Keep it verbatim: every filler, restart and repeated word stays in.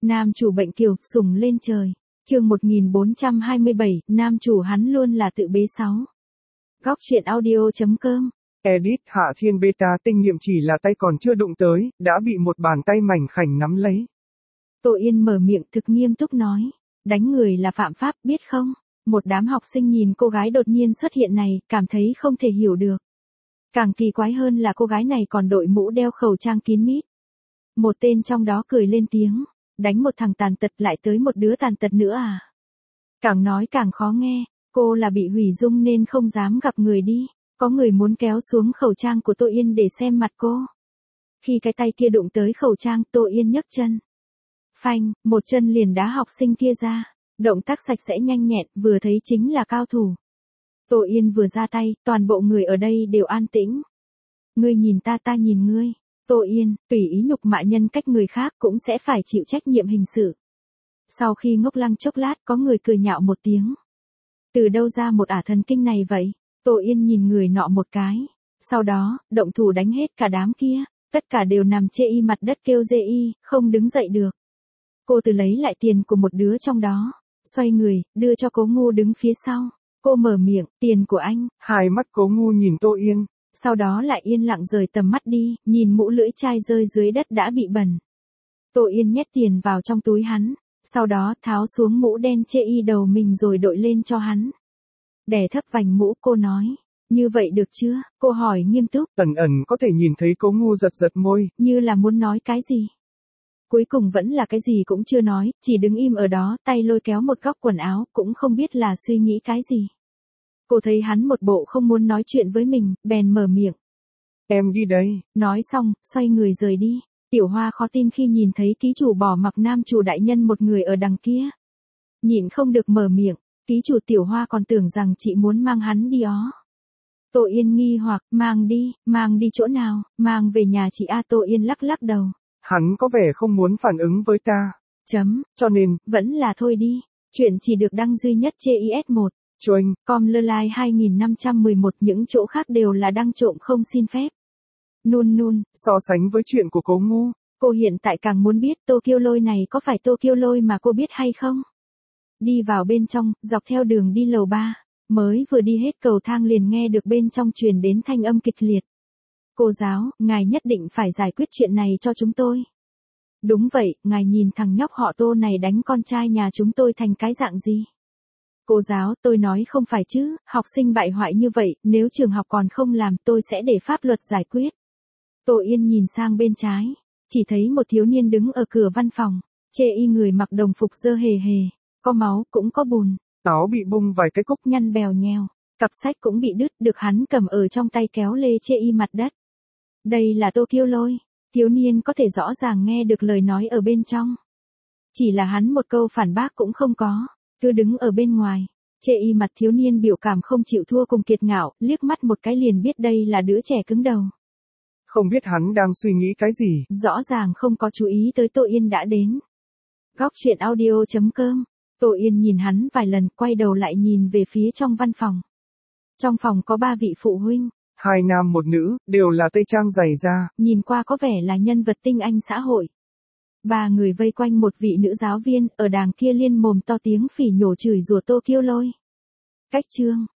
Nam chủ bệnh kiều, sủng lên trời. Chương một nghìn bốn trăm hai mươi bảy, nam chủ hắn luôn là tự bế sáu. Góc truyện audio.com. Edit Hạ Thiên Beta tinh nghiệm chỉ là tay còn chưa đụng tới, đã bị một bàn tay mảnh khảnh nắm lấy. Tô Yên mở miệng thực nghiêm túc nói. Đánh người là phạm pháp biết không? Một đám học sinh nhìn cô gái đột nhiên xuất hiện này, cảm thấy không thể hiểu được. Càng kỳ quái hơn là cô gái này còn đội mũ đeo khẩu trang kín mít. Một tên trong đó cười lên tiếng. Đánh một thằng tàn tật lại tới một đứa tàn tật nữa à? Càng nói càng khó nghe, cô là bị hủy dung nên không dám gặp người đi. Có người muốn kéo xuống khẩu trang của Tô Yên để xem mặt cô. Khi cái tay kia đụng tới khẩu trang, Tô Yên nhấc chân. Phanh, một chân liền đá học sinh kia ra. Động tác sạch sẽ nhanh nhẹn, vừa thấy chính là cao thủ. Tô Yên vừa ra tay, toàn bộ người ở đây đều an tĩnh. Ngươi nhìn ta ta nhìn ngươi. Tô Yên, tùy ý nhục mạ nhân cách người khác cũng sẽ phải chịu trách nhiệm hình sự. Sau khi ngốc lăng chốc lát có người cười nhạo một tiếng. Từ đâu ra một ả thần kinh này vậy? Tô Yên nhìn người nọ một cái. Sau đó, động thủ đánh hết cả đám kia. Tất cả đều nằm chê y mặt đất kêu dê y, không đứng dậy được. Cô từ lấy lại tiền của một đứa trong đó. Xoay người, đưa cho Cố Ngu đứng phía sau. Cô mở miệng, tiền của anh. Hai mắt Cố Ngu nhìn Tô Yên. Sau đó lại yên lặng rời tầm mắt đi, nhìn mũ lưỡi chai rơi dưới đất đã bị bẩn. Tô Yên nhét tiền vào trong túi hắn, sau đó tháo xuống mũ đen chê y đầu mình rồi đội lên cho hắn. Đè thấp vành mũ cô nói, như vậy được chưa? Cô hỏi nghiêm túc. Ẩn ẩn có thể nhìn thấy Cố Ngu giật giật môi. Như là muốn nói cái gì? Cuối cùng vẫn là cái gì cũng chưa nói, chỉ đứng im ở đó, tay lôi kéo một góc quần áo, cũng không biết là suy nghĩ cái gì. Cô thấy hắn một bộ không muốn nói chuyện với mình, bèn mở miệng. Em đi đây. Nói xong, xoay người rời đi. Tiểu Hoa khó tin khi nhìn thấy ký chủ bỏ mặc nam chủ đại nhân một người ở đằng kia. Nhịn không được mở miệng, ký chủ Tiểu Hoa còn tưởng rằng chị muốn mang hắn đi ó. Tô Yên nghi hoặc, mang đi, mang đi chỗ nào, mang về nhà chị A. Tô Yên lắc lắc đầu. Hắn có vẻ không muốn phản ứng với ta. Chấm, cho nên, vẫn là thôi đi. Chuyện chỉ được đăng duy nhất trên i ét một. Chuông, com lơ lai hai nghìn năm trăm mười một, những chỗ khác đều là đăng trộm không xin phép. Nun nun, so sánh với chuyện của Cố Ngu. Cô hiện tại càng muốn biết Tokyo Lôi này có phải Tokyo Lôi mà cô biết hay không? Đi vào bên trong, dọc theo đường đi lầu ba, mới vừa đi hết cầu thang liền nghe được bên trong truyền đến thanh âm kịch liệt. Cô giáo, ngài nhất định phải giải quyết chuyện này cho chúng tôi. Đúng vậy, ngài nhìn thằng nhóc họ Tô này đánh con trai nhà chúng tôi thành cái dạng gì? Cô giáo, tôi nói không phải chứ, học sinh bại hoại như vậy, nếu trường học còn không làm tôi sẽ để pháp luật giải quyết. Tô Yên nhìn sang bên trái, chỉ thấy một thiếu niên đứng ở cửa văn phòng, chê y người mặc đồng phục dơ hề hề, có máu cũng có bùn. Áo bị bung vài cái cúc nhăn bèo nhèo, cặp sách cũng bị đứt được hắn cầm ở trong tay kéo lê chê y mặt đất. Đây là Tokyo Lôi, thiếu niên có thể rõ ràng nghe được lời nói ở bên trong. Chỉ là hắn một câu phản bác cũng không có. Cứ đứng ở bên ngoài, chê y mặt thiếu niên biểu cảm không chịu thua cùng kiệt ngạo, liếc mắt một cái liền biết đây là đứa trẻ cứng đầu. Không biết hắn đang suy nghĩ cái gì. Rõ ràng không có chú ý tới Tô Yên đã đến. Góc truyện audio.com. Tô Yên nhìn hắn vài lần, quay đầu lại nhìn về phía trong văn phòng. Trong phòng có ba vị phụ huynh. Hai nam một nữ, đều là tây trang dày da. Nhìn qua có vẻ là nhân vật tinh anh xã hội. Ba người vây quanh một vị nữ giáo viên, ở đàng kia liên mồm to tiếng phỉ nhổ chửi rủa Tokyo Lôi. Cách chương,